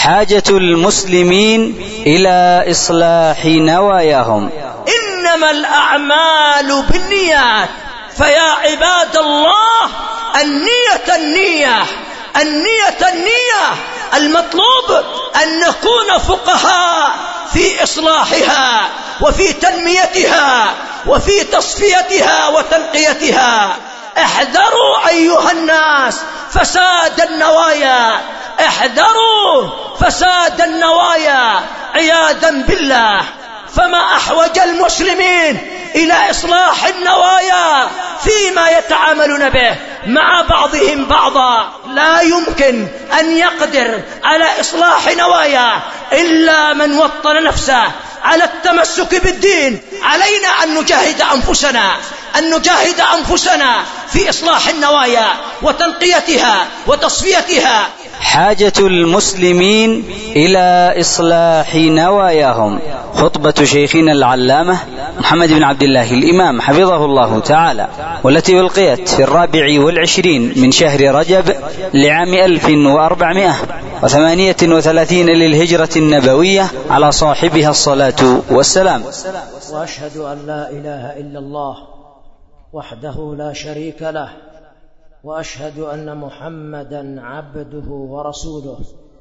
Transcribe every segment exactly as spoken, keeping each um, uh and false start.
حاجة المسلمين إلى إصلاح نواياهم. إنما الأعمال بالنيات، فيا عباد الله النية النية النية النية المطلوب أن نكون فقهاء في إصلاحها وفي تنميتها وفي تصفيتها وتنقيتها. احذروا أيها الناس فساد النوايا، احذروا فساد النوايا عياذا بالله. فما أحوج المسلمين إلى إصلاح النوايا فيما يتعاملون به مع بعضهم بعضا. لا يمكن أن يقدر على إصلاح نوايا إلا من وطن نفسه على التمسك بالدين. علينا أن نجاهد أنفسنا أن نجاهد أنفسنا في إصلاح النوايا وتنقيتها وتصفيتها. حاجة المسلمين إلى إصلاح نواياهم. خطبة شيخنا العلامة محمد بن عبد الله الإمام حفظه الله تعالى، والتي ألقيت في الرابع والعشرين من شهر رجب لعام ألف وأربعمائة وثمانية وثلاثين للهجرة النبوية، على صاحبها الصلاة والسلام. وأشهد أن لا إله إلا الله وحده لا شريك له، وأشهد أن محمدا عبده ورسوله.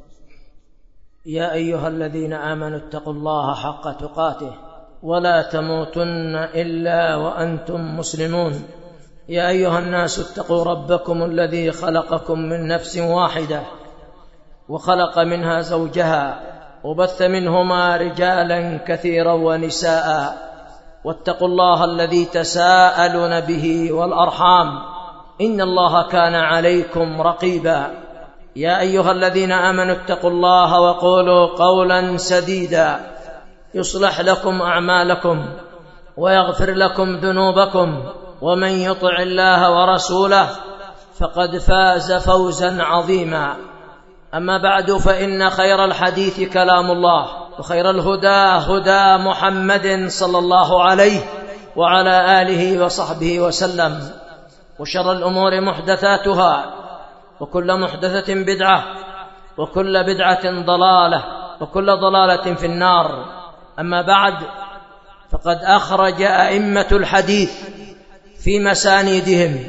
يا أيها الذين آمنوا اتقوا الله حق تقاته ولا تموتن إلا وأنتم مسلمون. يا أيها الناس اتقوا ربكم الذي خلقكم من نفس واحدة وخلق منها زوجها وبث منهما رجالا كثيرا ونساء، واتقوا الله الذي تساءلون به والأرحام إن الله كان عليكم رقيبا. يا أيها الذين آمنوا اتقوا الله وقولوا قولا سديدا يصلح لكم أعمالكم ويغفر لكم ذنوبكم، ومن يطع الله ورسوله فقد فاز فوزا عظيما. أما بعد، فإن خير الحديث كلام الله، وخير الهدى هدى محمد صلى الله عليه وعلى آله وصحبه وسلم، وشر الأمور محدثاتها، وكل محدثة بدعة، وكل بدعة ضلالة، وكل ضلالة في النار. أما بعد، فقد أخرج أئمة الحديث في مسانيدهم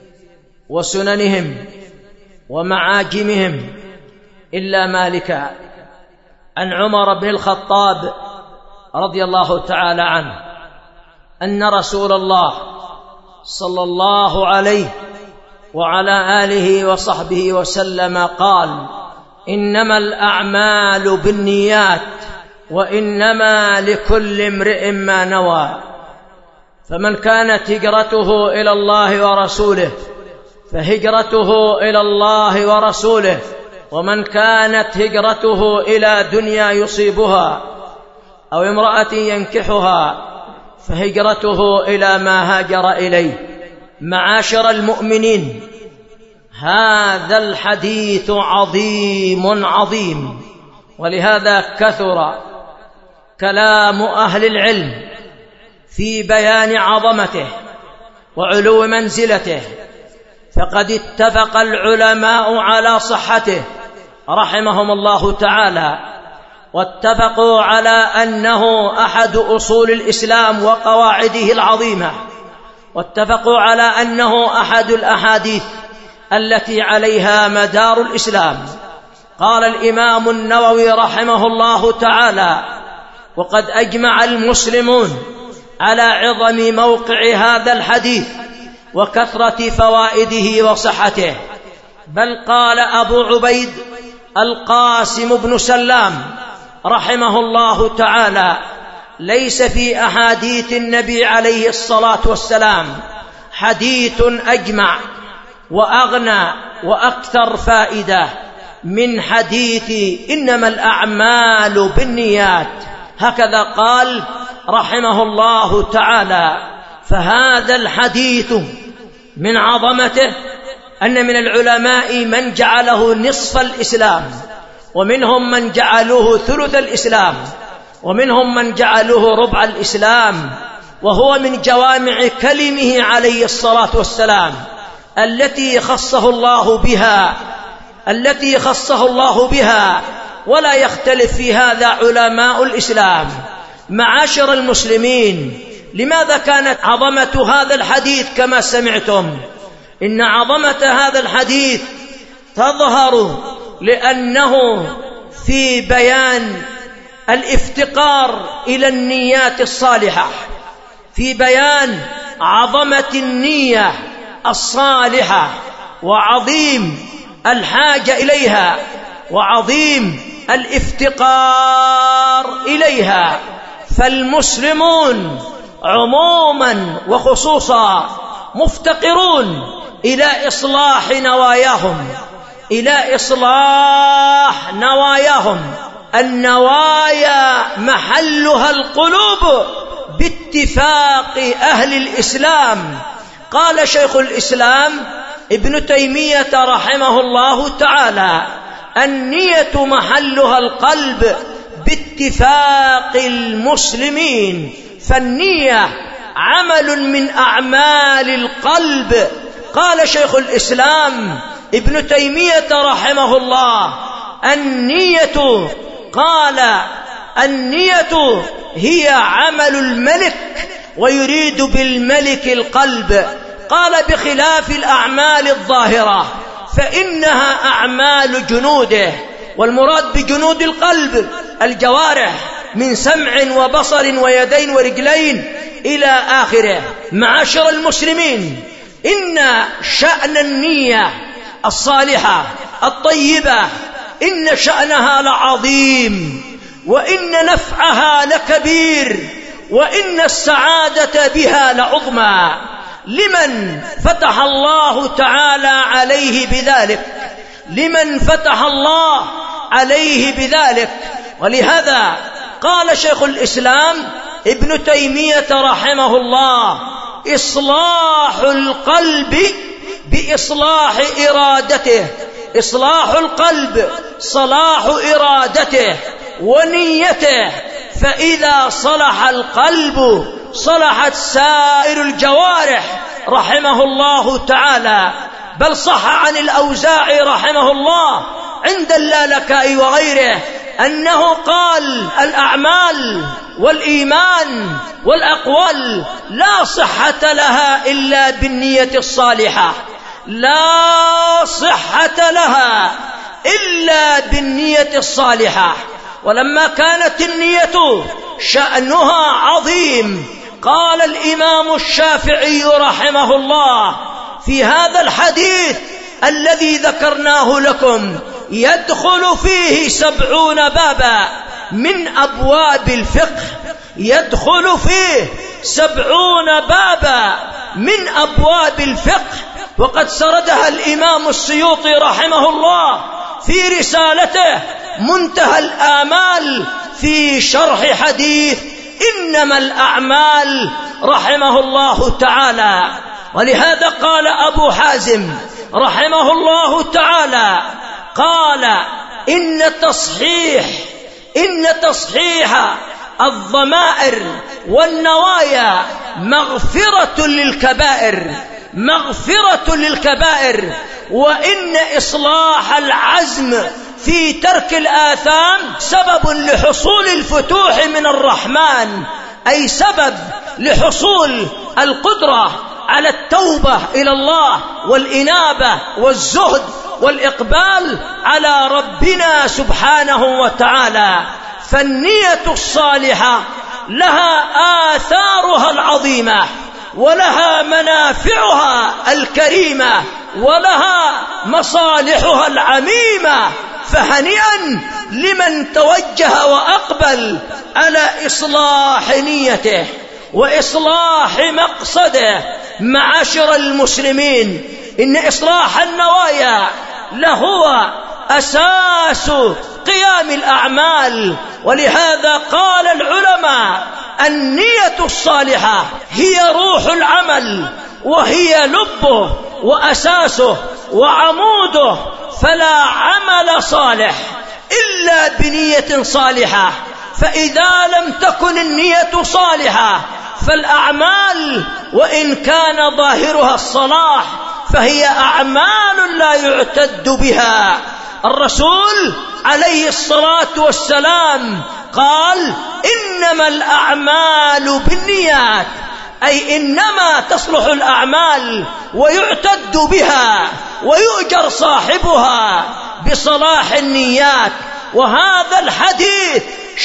وسننهم ومعاجمهم إلا مالكا عن عمر بن الخطاب رضي الله تعالى عنه أن رسول الله صلى الله عليه وعلى آله وصحبه وسلم قال: إنما الأعمال بالنيات وإنما لكل امرئ ما نوى، فمن كانت هجرته إلى الله ورسوله فهجرته إلى الله ورسوله، ومن كانت هجرته إلى دنيا يصيبها أو امرأة ينكحها فهجرته إلى ما هاجر إليه. معاشر المؤمنين، هذا الحديث عظيم عظيم، ولهذا كثر كلام أهل العلم في بيان عظمته وعلو منزلته، فقد اتفق العلماء على صحته رحمهم الله تعالى، واتفقوا على أنه أحد أصول الإسلام وقواعده العظيمة، واتفقوا على أنه أحد الأحاديث التي عليها مدار الإسلام. قال الإمام النووي رحمه الله تعالى: وقد أجمع المسلمون على عظم موقع هذا الحديث وكثرة فوائده وصحته. بل قال أبو عبيد القاسم بن سلام رحمه الله تعالى: ليس في أحاديث النبي عليه الصلاة والسلام حديث أجمع وأغنى وأكثر فائدة من حديث إنما الأعمال بالنيات. هكذا قال رحمه الله تعالى. فهذا الحديث من عظمته أن من العلماء من جعله نصف الإسلام، ومنهم من جعلوه ثلث الإسلام، ومنهم من جعلوه ربع الإسلام، وهو من جوامع كلمه عليه الصلاة والسلام التي خصه الله بها التي خصه الله بها ولا يختلف في هذا علماء الإسلام. معاشر المسلمين، لماذا كانت عظمة هذا الحديث كما سمعتم؟ إن عظمة هذا الحديث تظهر لأنه في بيان الافتقار إلى النيات الصالحة، في بيان عظمة النية الصالحة وعظيم الحاجة إليها وعظيم الافتقار إليها. فالمسلمون عموما وخصوصا مفتقرون إلى إصلاح نواياهم، إلى إصلاح نواياهم. النوايا محلها القلوب باتفاق أهل الإسلام. قال شيخ الإسلام ابن تيمية رحمه الله تعالى: النية محلها القلب باتفاق المسلمين. فالنية عمل من أعمال القلب. قال شيخ الإسلام ابن تيمية رحمه الله: النية قال النية هي عمل الملك، ويريد بالملك القلب. قال: بخلاف الأعمال الظاهرة فإنها أعمال جنوده، والمراد بجنود القلب الجوارح من سمع وبصر ويدين ورجلين إلى آخره. معاشر المسلمين، إن شأن النية الصالحة الطيبة إن شأنها لعظيم، وإن نفعها لكبير، وإن السعادة بها لعظمى لمن فتح الله تعالى عليه بذلك، لمن فتح الله عليه بذلك. ولهذا قال شيخ الإسلام ابن تيمية رحمه الله: إصلاح القلب بإصلاح إرادته. إصلاح القلب صلاح إرادته ونيته، فإذا صلح القلب صلحت سائر الجوارح رحمه الله تعالى. بل صح عن الأوزاعي رحمه الله عند اللالكائي وغيره أنه قال: الأعمال والإيمان والأقوال لا صحة لها إلا بالنية الصالحة، لا صحة لها إلا بالنية الصالحة. ولما كانت النية شأنها عظيم، قال الإمام الشافعي رحمه الله في هذا الحديث الذي ذكرناه لكم: يدخل فيه سبعون بابا من أبواب الفقه، يدخل فيه سبعون بابا من أبواب الفقه. وقد سردها الإمام السيوطي رحمه الله في رسالته منتهى الآمال في شرح حديث إنما الأعمال رحمه الله تعالى. ولهذا قال أبو حازم رحمه الله تعالى: قال: إن تصحيح إن تصحيح الضمائر والنوايا مغفرة للكبائر، مغفرة للكبائر. وإن إصلاح العزم في ترك الآثام سبب لحصول الفتوح من الرحمن، أي سبب لحصول القدرة على التوبة إلى الله والإنابة والزهد والإقبال على ربنا سبحانه وتعالى. فالنية الصالحة لها آثارها العظيمة، ولها منافعها الكريمة، ولها مصالحها العميمة. فهنيئا لمن توجه وأقبل على إصلاح نيته وإصلاح مقصده. معاشر المسلمين، إن إصلاح النوايا لهو أساس قيام الأعمال. ولهذا قال العلماء: النية الصالحة هي روح العمل، وهي لبه وأساسه وعموده. فلا عمل صالح إلا بنية صالحة. فإذا لم تكن النية صالحة فالأعمال وإن كان ظاهرها الصلاح فهي أعمال لا يعتد بها. الرسول عليه الصلاة والسلام قال إنما الأعمال بالنيات، أي إنما تصلح الأعمال ويعتد بها ويؤجر صاحبها بصلاح النيات. وهذا الحديث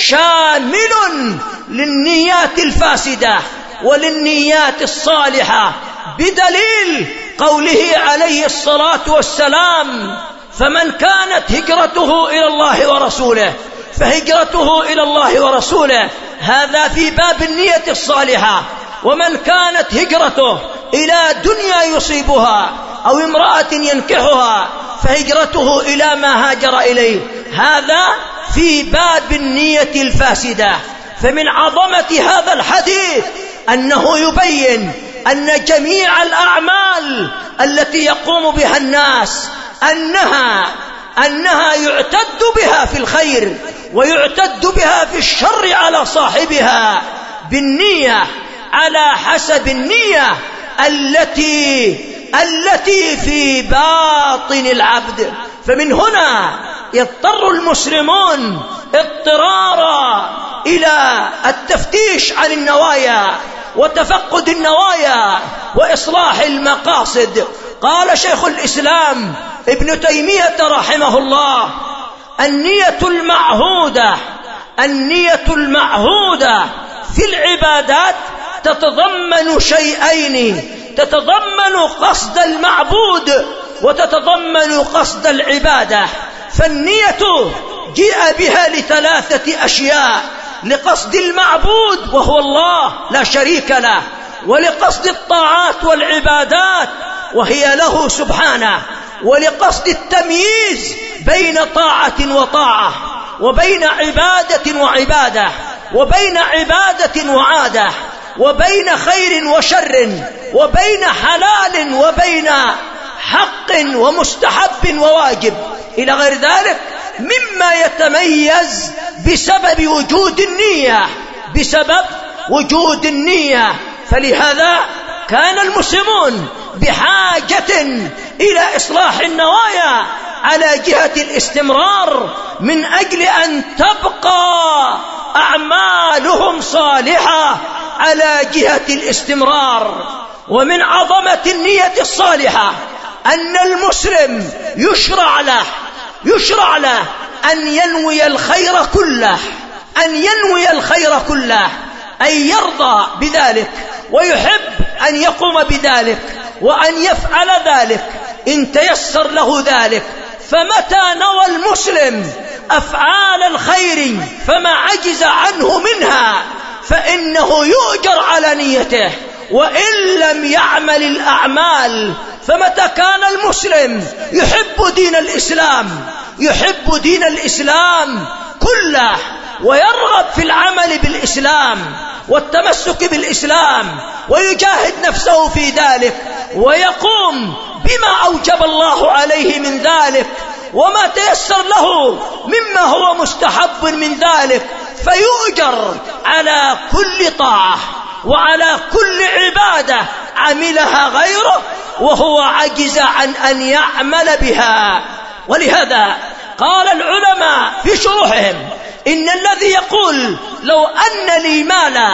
شامل للنيات الفاسدة وللنيات الصالحة، بدليل قوله عليه الصلاة والسلام فمن كانت هجرته إلى الله ورسوله فهجرته إلى الله ورسوله، هذا في باب النية الصالحة. ومن كانت هجرته إلى دنيا يصيبها أو امرأة ينكحها فهجرته إلى ما هاجر إليه، هذا في باب النية الفاسدة. فمن عظمة هذا الحديث أنه يبين أن جميع الأعمال التي يقوم بها الناس أنها أنها يعتد بها في الخير ويعتد بها في الشر على صاحبها بالنية، على حسب النية التي التي في باطن العبد. فمن هنا يضطر المسلمون اضطرارا إلى التفتيش عن النوايا وتفقد النوايا وإصلاح المقاصد. قال شيخ الإسلام ابن تيمية رحمه الله النية المعهودة النية المعهودة في العبادات تتضمن شيئين، تتضمن قصد المعبود وتتضمن قصد العبادة. فالنية جيء بها لثلاثة أشياء: لقصد المعبود وهو الله لا شريك له، ولقصد الطاعات والعبادات وهي له سبحانه، ولقصد التمييز بين طاعة وطاعة، وبين عبادة وعبادة، وبين عبادة وعادة، وبين خير وشر، وبين حلال وبين حق ومستحب وواجب إلى غير ذلك مما يتميز بسبب وجود النية بسبب وجود النية. فلهذا كان المسلمون بحاجة إلى إصلاح النوايا على جهة الاستمرار من أجل أن تبقى أعمالهم صالحة على جهة الاستمرار. ومن عظمة النية الصالحة أن المسلم يشرع له يشرع له أن ينوي الخير كله أن ينوي الخير كله أن يرضى بذلك ويحب أن يقوم بذلك وأن يفعل ذلك إن تيسر له ذلك. فمتى نوى المسلم أفعال الخير فما عجز عنه منها فإنه يؤجر على نيته، وإن لم يعمل الأعمال. فمتى كان المسلم يحب دين الإسلام يحب دين الإسلام كله ويرغب في العمل بالإسلام والتمسك بالإسلام ويجاهد نفسه في ذلك ويقوم بما أوجب الله عليه من ذلك وما تيسر له مما هو مستحب من ذلك، فيؤجر على كل طاعة وعلى كل عبادة عملها غيره وهو عجز عن أن يعمل بها. ولهذا قال العلماء في شروحهم إن الذي يقول لو أن لي مالا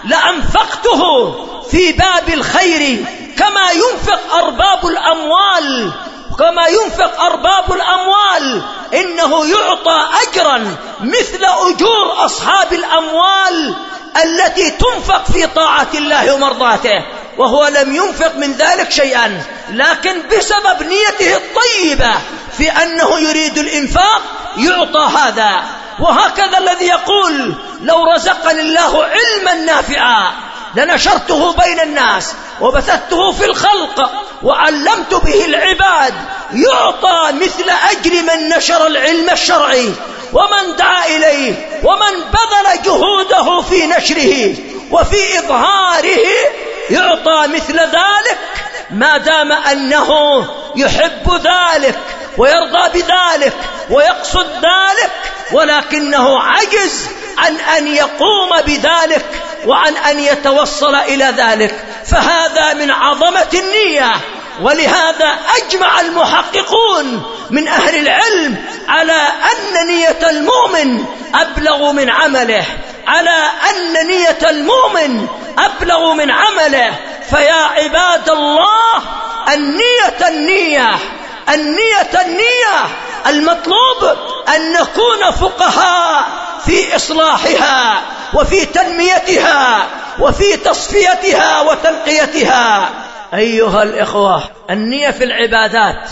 لأنفقته في باب الخير كما ينفق أرباب الأموال كما ينفق أرباب الأموال إنه يعطى أجرا مثل أجور أصحاب الأموال التي تنفق في طاعة الله ومرضاته، وهو لم ينفق من ذلك شيئا، لكن بسبب نيته الطيبة في أنه يريد الإنفاق يعطى هذا. وهكذا الذي يقول لو رزقني الله علما نافعا لنشرته بين الناس وبثته في الخلق وعلمت به العباد يعطى مثل أجر من نشر العلم الشرعي ومن دعا إليه ومن بذل جهوده في نشره وفي إظهاره يعطى مثل ذلك ما دام أنه يحب ذلك ويرضى بذلك ويقصد ذلك، ولكنه عجز عن أن يقوم بذلك وعن أن يتوصل إلى ذلك. فهذا من عظمة النية. ولهذا أجمع المحققون من أهل العلم على أن نية المؤمن أبلغ من عمله، على أن نية المؤمن أبلغ من عمله. فيا عباد الله، النية النية النية النية المطلوب أن نكون فقهاء في إصلاحها وفي تنميتها وفي تصفيتها وتنقيتها. أيها الإخوة، النية في العبادات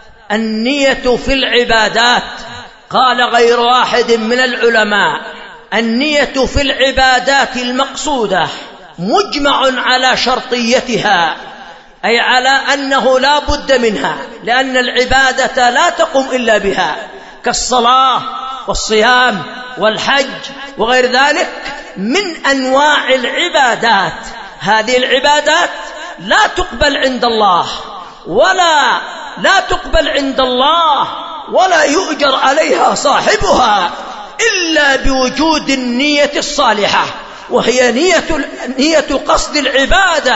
النية في العبادات قال غير واحد من العلماء: النية في العبادات المقصودة مجمع على شرطيتها، أي على أنه لا بد منها، لأن العبادة لا تقوم إلا بها، كالصلاة والصيام والحج وغير ذلك من أنواع العبادات. هذه العبادات لا تقبل عند الله ولا لا تقبل عند الله ولا يؤجر عليها صاحبها إلا بوجود النية الصالحة، وهي نية نية قصد العبادة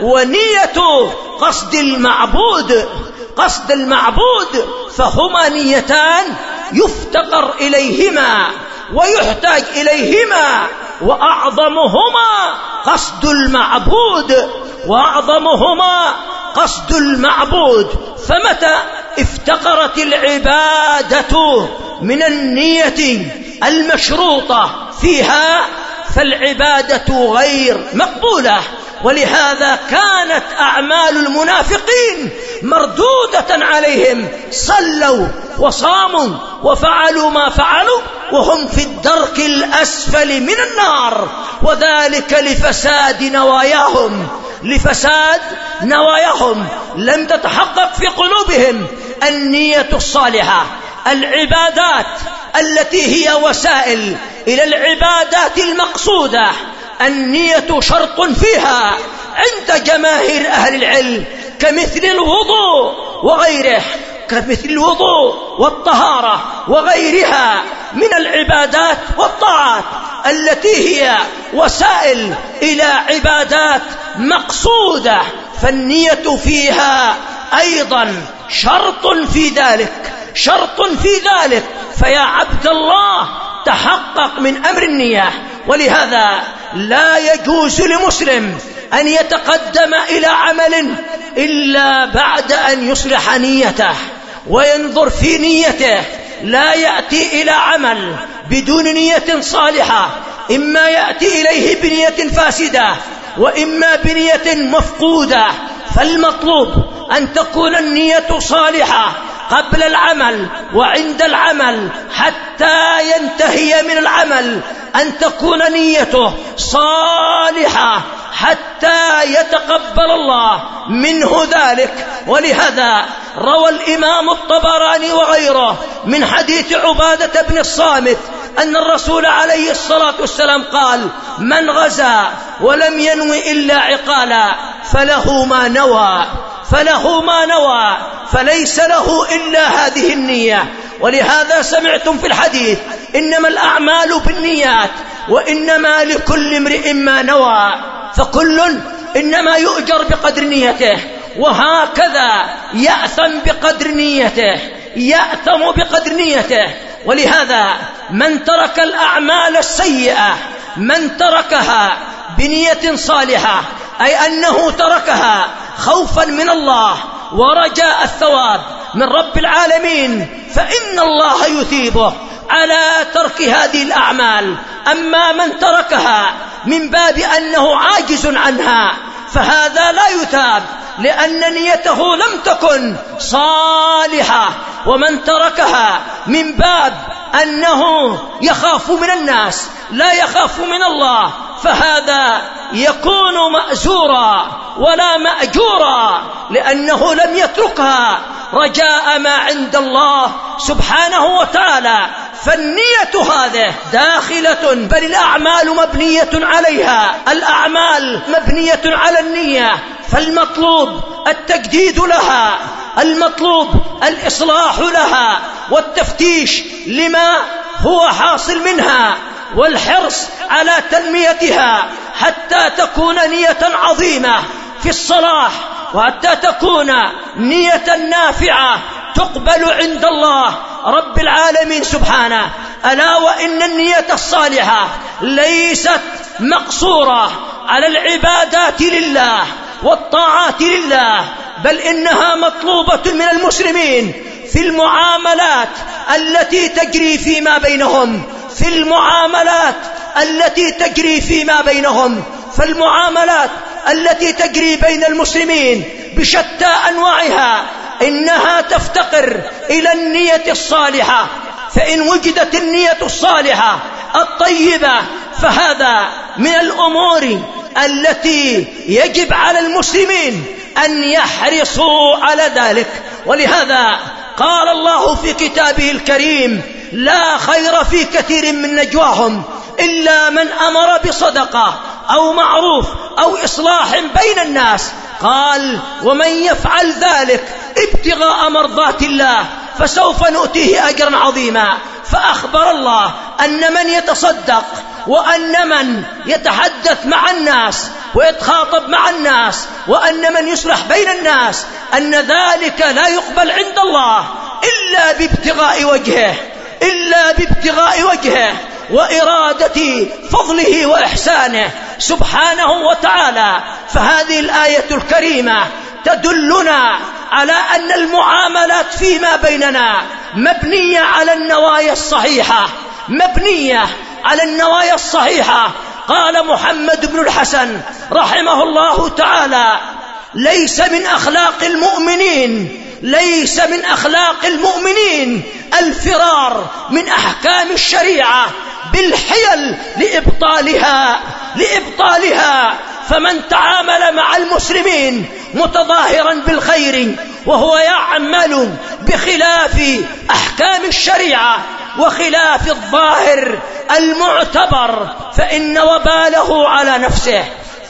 ونية قصد المعبود. قصد المعبود فهما نيتان يفتقر إليهما ويحتاج إليهما، وأعظمهما قصد المعبود وأعظمهما قصد المعبود. فمتى افتقرت العبادة من النية المشروطة فيها فالعبادة غير مقبولة. ولهذا كانت أعمال المنافقين مردودة عليهم، صلوا وصاموا وفعلوا ما فعلوا وهم في الدرك الأسفل من النار، وذلك لفساد نواياهم لفساد نواياهم لم تتحقق في قلوبهم النية الصالحة. العبادات التي هي وسائل إلى العبادات المقصودة النية شرط فيها عند جماهير أهل العلم، كمثل الوضوء وغيره كمثل الوضوء والطهارة وغيرها من العبادات والطاعات التي هي وسائل إلى عبادات مقصودة، فالنية فيها أيضا شرط في ذلك شرط في ذلك فيا عبد الله تحقق من أمر النية. ولهذا لا يجوز لمسلم أن يتقدم إلى عمل إلا بعد أن يصلح نيته وينظر في نيته. لا يأتي إلى عمل بدون نية صالحة، إما يأتي إليه بنية فاسدة وإما بنية مفقودة. فالمطلوب أن تكون النية صالحة قبل العمل وعند العمل، حتى ينتهي من العمل أن تكون نيته صالحة حتى يتقبل الله منه ذلك. ولهذا روى الإمام الطبراني وغيره من حديث عبادة بن الصامت أن الرسول عليه الصلاة والسلام قال: من غزا ولم ينوي إلا عقالا فله ما نوى فله ما نوى فليس له إلا هذه النية. ولهذا سمعتم في الحديث: إنما الأعمال بالنيات وإنما لكل امرئ ما نوى، فكل إنما يؤجر بقدر نيته، وهكذا يأثم بقدر نيته يأثم بقدر نيته. ولهذا من ترك الأعمال السيئة من تركها بنية صالحة، أي أنه تركها خوفا من الله ورجاء الثواب من رب العالمين، فإن الله يثيبه على ترك هذه الأعمال. أما من تركها من باب أنه عاجز عنها فهذا لا يثاب، لأن نيته لم تكن صالحة. ومن تركها من باب أنه يخاف من الناس لا يخاف من الله فهذا يكون مأزورا ولا مأجورا، لأنه لم يتركها رجاء ما عند الله سبحانه وتعالى. فالنية هذه داخلة، بل الأعمال مبنية عليها، الأعمال مبنية على النية، فالمطلوب التجديد لها، المطلوب الإصلاح لها والتفتيش لما هو حاصل منها والحرص على تنميتها حتى تكون نية عظيمة في الصلاح، وحتى تكون نية نافعة تقبل عند الله رب العالمين سبحانه. ألا وإن النية الصالحة ليست مقصورة على العبادات لله والطاعات لله، بل إنها مطلوبة من المسلمين في المعاملات التي تجري فيما بينهم في المعاملات التي تجري فيما بينهم فالمعاملات التي تجري بين المسلمين بشتى أنواعها إنها تفتقر إلى النية الصالحة. فإن وجدت النية الصالحة الطيبة فهذا من الأمور التي يجب على المسلمين أن يحرصوا على ذلك. ولهذا قال الله في كتابه الكريم: لا خير في كثير من نجواهم إلا من أمر بصدقة أو معروف أو إصلاح بين الناس. قال: ومن يفعل ذلك ابتغاء مرضات الله فسوف نؤتيه أجرا عظيما. فأخبر الله أن من يتصدق وأن من يتحدث مع الناس ويتخاطب مع الناس وأن من يصلح بين الناس أن ذلك لا يقبل عند الله إلا بابتغاء وجهه إلا بابتغاء وجهه وإرادة فضله وإحسانه سبحانه وتعالى. فهذه الآية الكريمة تدلنا على أن المعاملات فيما بيننا مبنية على النوايا الصحيحة مبنية على النوايا الصحيحة. قال محمد بن الحسن رحمه الله تعالى: ليس من أخلاق المؤمنين ليس من أخلاق المؤمنين الفرار من أحكام الشريعة بالحيل لإبطالها لإبطالها فمن تعامل مع المسلمين متظاهرا بالخير وهو يعمل بخلاف أحكام الشريعة وخلاف الظاهر المعتبر فإن وباله على نفسه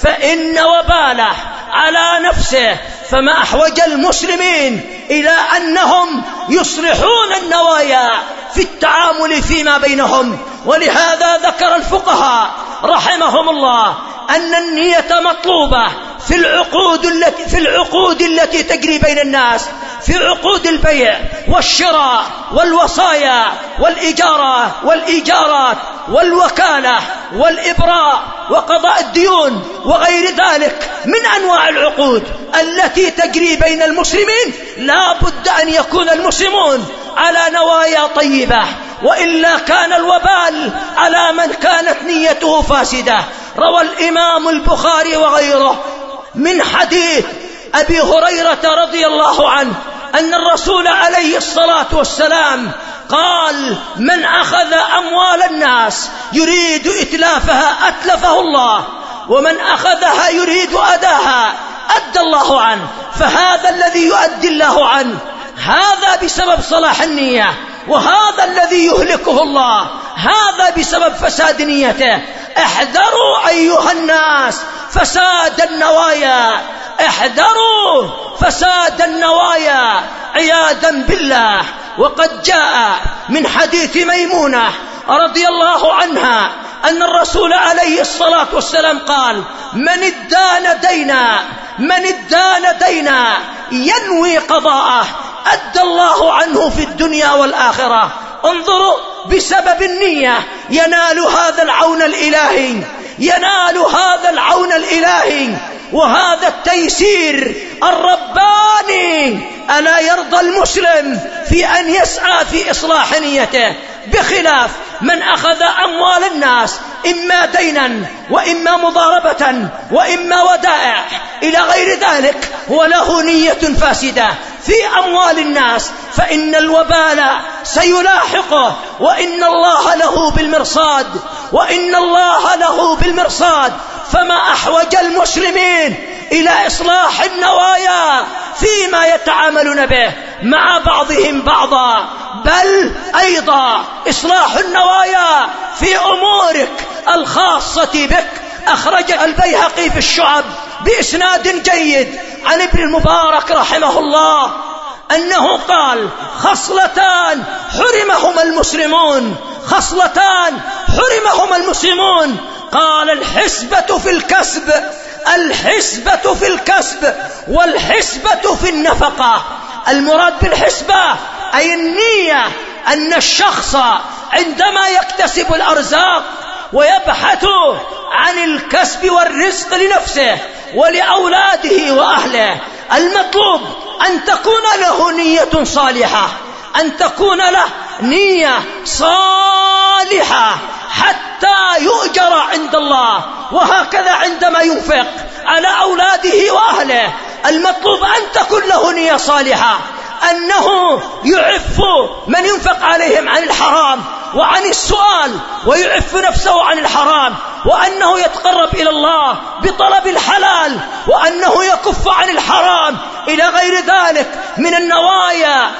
فإن وباله على نفسه. فما أحوج المسلمين إلى أنهم يصلحون النوايا في التعامل فيما بينهم. ولهذا ذكر الفقهاء رحمهم الله أن النية مطلوبة في العقود التي في العقود التي تجري بين الناس، في عقود البيع والشراء والوصايا والإجارة والإيجارات والوكالة والإبراء وقضاء الديون وغير ذلك من أنواع العقود التي تجري بين المسلمين. لا بد أن يكون المسلمون على نوايا طيبة، وإلا كان الوبال على من كانت نيته فاسدة. روى الإمام البخاري وغيره من حديث أبي هريرة رضي الله عنه أن الرسول عليه الصلاة والسلام قال: من أخذ أموال الناس يريد إتلافها أتلفه الله، ومن أخذها يريد أداها أدى الله عنه. فهذا الذي يؤدي الله عنه هذا بسبب صلاح النية، وهذا الذي يهلكه الله هذا بسبب فساد نيته. احذروا أيها الناس فساد النوايا احذروا فساد النوايا عياذا بالله. وقد جاء من حديث ميمونة رضي الله عنها أن الرسول عليه الصلاة والسلام قال: من ادان دينا من ادان دينا ينوي قضاءه أدى الله عنه في الدنيا والآخرة. انظروا، بسبب النية ينال هذا العون الإلهي ينال هذا العون الإلهي وهذا التيسير الرباني. ألا يرضى المسلم في أن يسعى في إصلاح نيته، بخلاف من أخذ أموال الناس إما دينا وإما مضاربة وإما ودائع إلى غير ذلك وله نية فاسدة في أموال الناس، فإن الوبال سيلاحقه وإن الله له بالمرصاد وإن الله له بالمرصاد. فما أحوج المسلمين إلى إصلاح النوايا فيما يتعاملون به مع بعضهم بعضا، بل أيضا إصلاح النوايا في أمورك الخاصة بك. أخرج البيهقي في الشعب بإسناد جيد عن ابن المبارك رحمه الله أنه قال: خصلتان حرمهما المسلمون خصلتان حرمهما المسلمون. قال: الحسبة في الكسب الحسبة في الكسب والحسبة في النفقة. المراد بالحسبة أي النية أن الشخص عندما يكتسب الأرزاق ويبحث عن الكسب والرزق لنفسه ولأولاده وأهله، المطلوب أن تكون له نية صالحة، أن تكون له نية صالحة حتى يؤجر عند الله. وهكذا عندما ينفق على أولاده وأهله المطلوب أن تكون له نية صالحة، أنه يعف من ينفق عليهم عن الحرام وعن السؤال، ويعف نفسه عن الحرام، وأنه يتقرب إلى الله بطلب الحلال، وأنه يكف عن الحرام إلى غير ذلك من النوايا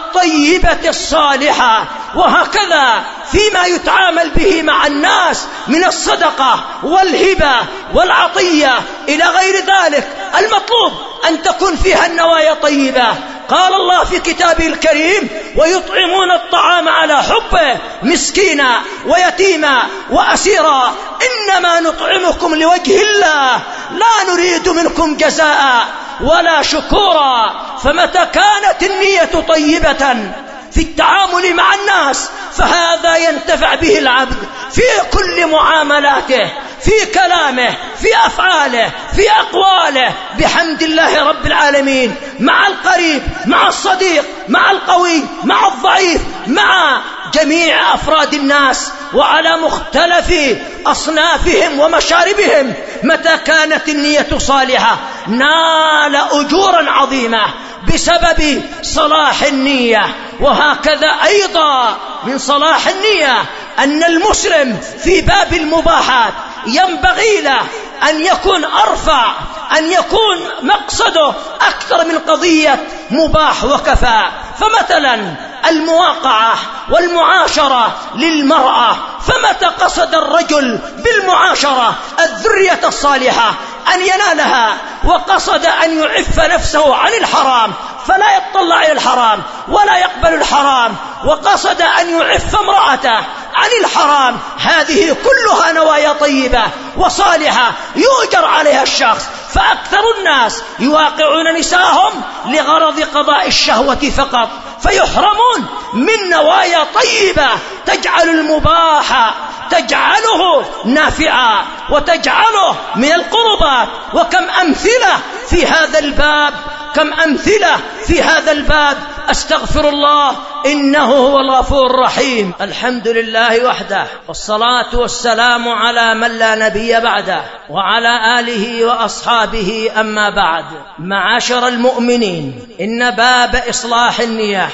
الطيبة الصالحة. وهكذا فيما يتعامل به مع الناس من الصدقة والهبة والعطية إلى غير ذلك المطلوب أن تكون فيها النوايا طيبة. قال الله في كتابه الكريم: ويطعمون الطعام على حبه مسكينا ويتيما وأسيرا إنما نطعمكم لوجه الله لا نريد منكم جزاء ولا شكورا. فمتى كانت النية طيبة في التعامل مع الناس فهذا ينتفع به العبد في كل معاملاته، في كلامه، في أفعاله، في أقواله، بحمد الله رب العالمين، مع القريب، مع الصديق، مع القوي، مع الضعيف، مع جميع أفراد الناس وعلى مختلف أصنافهم ومشاربهم. متى كانت النية صالحة نال أجورا عظيمة بسبب صلاح النية. وهكذا أيضا من صلاح النية أن المسلم في باب المباحات ينبغي له أن يكون أرفع، أن يكون مقصده أكثر من قضية مباح وكفى. فمثلا المواقعة والمعاشرة للمرأة، فمتى قصد الرجل بالمعاشرة الذرية الصالحة أن ينالها وقصد أن يعف نفسه عن الحرام فلا يطلع إلى الحرام ولا يقبل الحرام، وقصد أن يعف امرأته عن الحرام، هذه كلها نوايا طيبة وصالحة يؤجر عليها الشخص. فأكثر الناس يواقعون نساءهم لغرض قضاء الشهوة فقط، فيحرمون من نوايا طيبة تجعل المباح تجعله نافعا وتجعله من القربات. وكم أمثلة في هذا الباب، كم أمثلة في هذا الباب. أستغفر الله إنه هو الغفور الرحيم. الحمد لله وحده، والصلاة والسلام على من لا نبي بعده وعلى آله وأصحابه. أما بعد، معاشر المؤمنين، إن باب إصلاح النية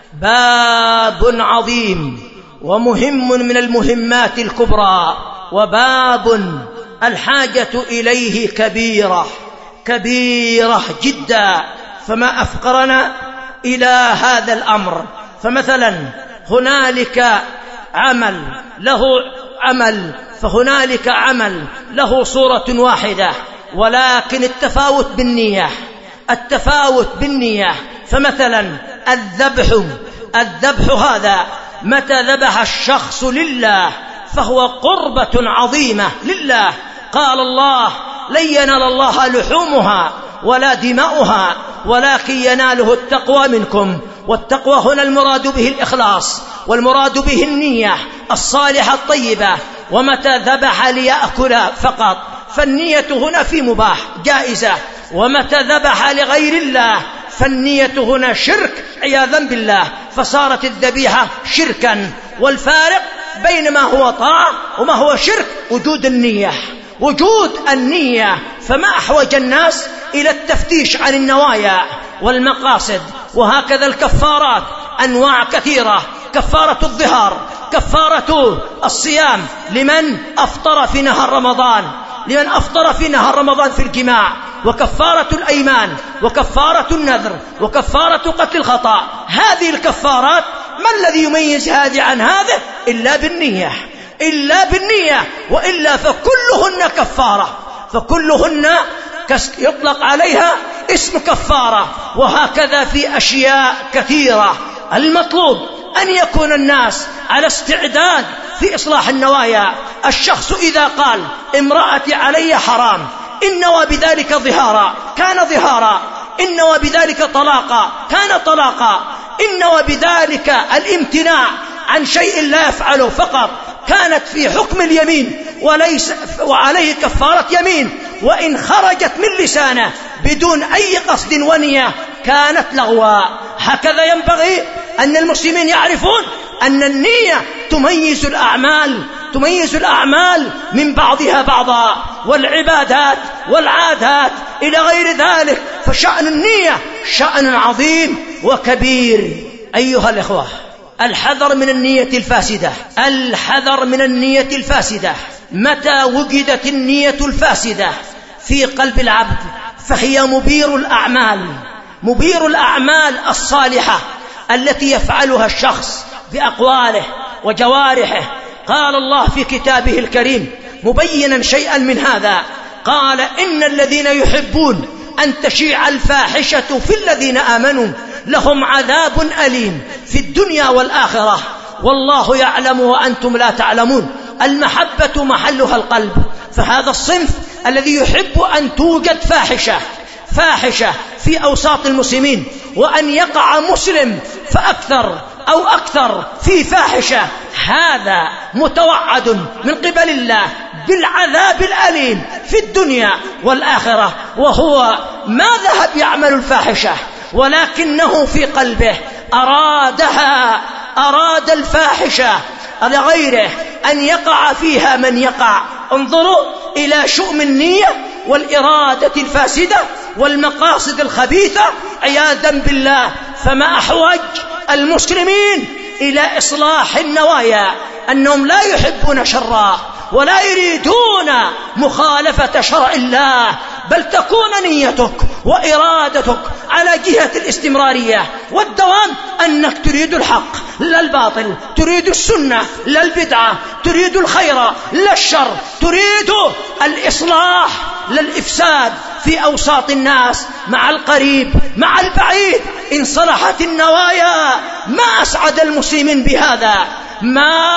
باب عظيم ومهم من المهمات الكبرى، وباب الحاجة إليه كبيرة كبيرة جدا. فما أفقرنا إلى هذا الأمر. فمثلا هنالك عمل له عمل فهنالك عمل له صورة واحدة، ولكن التفاوت بالنية، التفاوت بالنية. فمثلا الذبح الذبح هذا متى ذبح الشخص لله فهو قربة عظيمة لله. قال الله: لن ينال الله لحومها ولا دماؤها ولكن يناله التقوى منكم. والتقوى هنا المراد به الإخلاص، والمراد به النية الصالحة الطيبة. ومتى ذبح ليأكل فقط فالنية هنا في مباح جائزة، ومتى ذبح لغير الله فالنية هنا شرك عياذا بالله، فصارت الذبيحة شركا. والفارق بين ما هو طاعة وما هو شرك وجود النية، وجود النية. فما أحوج الناس إلى التفتيش عن النوايا والمقاصد. وهكذا الكفارات أنواع كثيرة: كفارة الظهار، كفارة الصيام لمن أفطر في نهار رمضان، لمن أفطر في نهار رمضان في الجماع، وكفارة الأيمان، وكفارة النذر، وكفارة قتل الخطأ. هذه الكفارات ما الذي يميز هذه عن هذا إلا بالنية، إلا بالنية، وإلا فكلهن كفارة، فكلهن يطلق عليها اسم كفارة. وهكذا في أشياء كثيرة. المطلوب أن يكون الناس على استعداد في إصلاح النوايا. الشخص إذا قال: امرأتي علي حرام، إن وبذلك ظهارا كان ظهارا، إن وبذلك طلاقا كان طلاقا، إن وبذلك الامتناع عن شيء لا يفعله فقط كانت في حكم اليمين وليس وعليه كفارة يمين، وإن خرجت من لسانه بدون أي قصد ونية كانت لغوا. هكذا ينبغي أن المسلمين يعرفون أن النية تميز الأعمال تميز الأعمال من بعضها بعضا، والعبادات والعادات إلى غير ذلك، فشأن النية شأن عظيم وكبير. أيها الإخوة، الحذر من النية الفاسدة، الحذر من النية الفاسدة. متى وجدت النية الفاسدة في قلب العبد فهي مبير الأعمال مبير الأعمال الصالحة التي يفعلها الشخص بأقواله وجوارحه. قال الله في كتابه الكريم مبينا شيئا من هذا، قال إن الذين يحبون أن تشيع الفاحشة في الذين آمنوا لهم عذاب أليم في الدنيا والآخرة والله يعلم وأنتم لا تعلمون. المحبة محلها القلب، فهذا الصنف الذي يحب أن توجد فاحشة فاحشة في أوساط المسلمين، وأن يقع مسلم فأكثر أو أكثر في فاحشة، هذا متوعد من قبل الله بالعذاب الأليم في الدنيا والآخرة، وهو ما ذهب يعمل الفاحشة ولكنه في قلبه أرادها أراد الفاحشة لغيره أن يقع فيها من يقع. انظروا إلى شؤم النية والإرادة الفاسدة والمقاصد الخبيثة عياذا بالله. فما أحوج المسلمين إلى إصلاح النوايا، أنهم لا يحبون شرا ولا يريدون مخالفة شرع الله، بل تكون نيتك وإرادتك على جهة الاستمرارية والدوام، أنك تريد الحق لا الباطل، تريد السنة لا البدعة، تريد الخير لا الشر، تريد الإصلاح لا الإفساد في أوساط الناس مع القريب مع البعيد. إن صلحت النوايا ما أسعد المسلمين بهذا، ما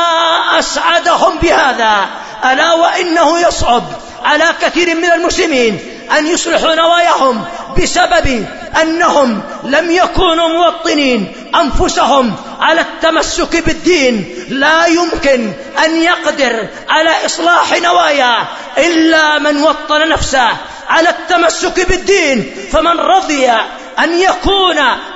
أسعدهم بهذا. ألا وإنه يصعب على كثير من المسلمين أن يصلحوا نواياهم بسبب أنهم لم يكونوا موطنين أنفسهم على التمسك بالدين. لا يمكن أن يقدر على إصلاح نوايا إلا من وطن نفسه على التمسك بالدين. فمن رضي أن يكون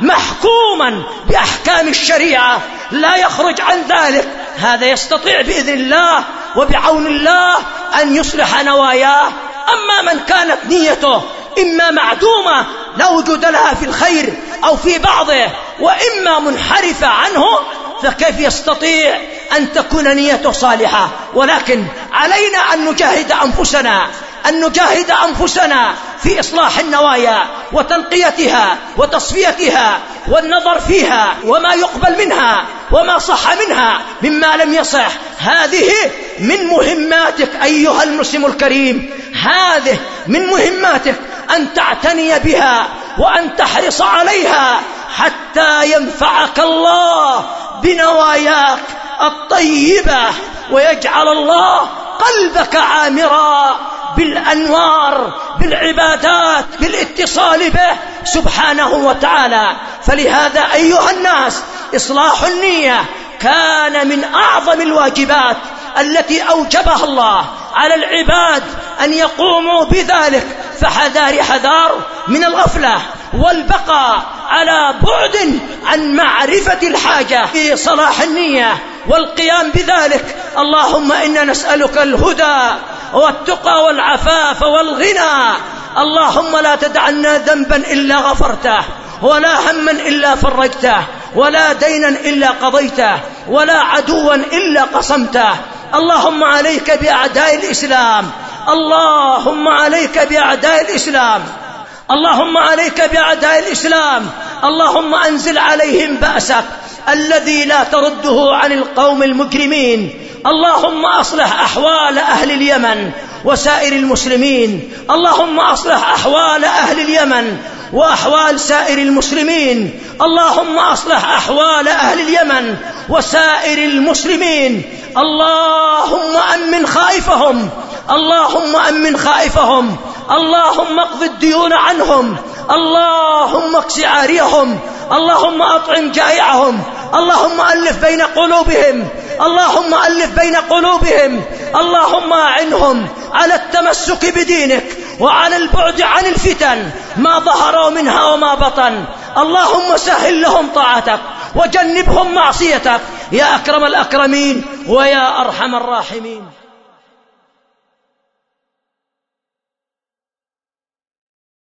محكوما بأحكام الشريعة لا يخرج عن ذلك، هذا يستطيع بإذن الله وبعون الله أن يصلح نواياه. أما من كانت نيته إما معدومة لا وجود لها في الخير أو في بعضه، وإما منحرفة عنه، فكيف يستطيع أن تكون نيته صالحة؟ ولكن علينا أن نجاهد أنفسنا أن نجاهد أنفسنا في إصلاح النوايا وتنقيتها وتصفيتها والنظر فيها وما يقبل منها وما صح منها مما لم يصح. هذه من مهماتك أيها المسلم الكريم، هذه من مهماتك أن تعتني بها وأن تحرص عليها حتى ينفعك الله بنواياك الطيبة، ويجعل الله قلبك عامرا بالأنوار بالعبادات بالاتصال به سبحانه وتعالى. فلهذا أيها الناس، إصلاح النية كان من أعظم الواجبات التي أوجبها الله على العباد أن يقوموا بذلك. فحذار حذار من الغفلة والبقاء على بعد عن معرفة الحاجة في صلاح النية والقيام بذلك. اللهم إنا نسألك الهدى والتقى والعفاف والغنى. اللهم لا تدع لنا ذنبا إلا غفرته، ولا هما إلا فرجته، ولا دينا إلا قضيته، ولا عدوا إلا قصمته. اللهم عليك بأعداء الإسلام، اللهم عليك بأعداء الإسلام، اللهم عليك بأعداء الإسلام. اللهم أنزل عليهم بأسك الذي لا ترده عن القوم المجرمين. اللهم أصلح أحوال أهل اليمن وسائر المسلمين. اللهم أصلح أحوال أهل اليمن وأحوال سائر المسلمين. اللهم أصلح أحوال أهل اليمن وسائر المسلمين. اللهم أمن خائفهم، اللهم أمن خائفهم، اللهم اقض الديون عنهم، اللهم اكس عاريهم، اللهم أطعم جائعهم، اللهم ألف بين قلوبهم، اللهم ألف بين قلوبهم، اللهم أعنهم على التمسك بدينك وعلى البعد عن الفتن ما ظهر منها وما بطن. اللهم سهل لهم طاعتك وجنبهم معصيتك يا أكرم الأكرمين ويا أرحم الراحمين.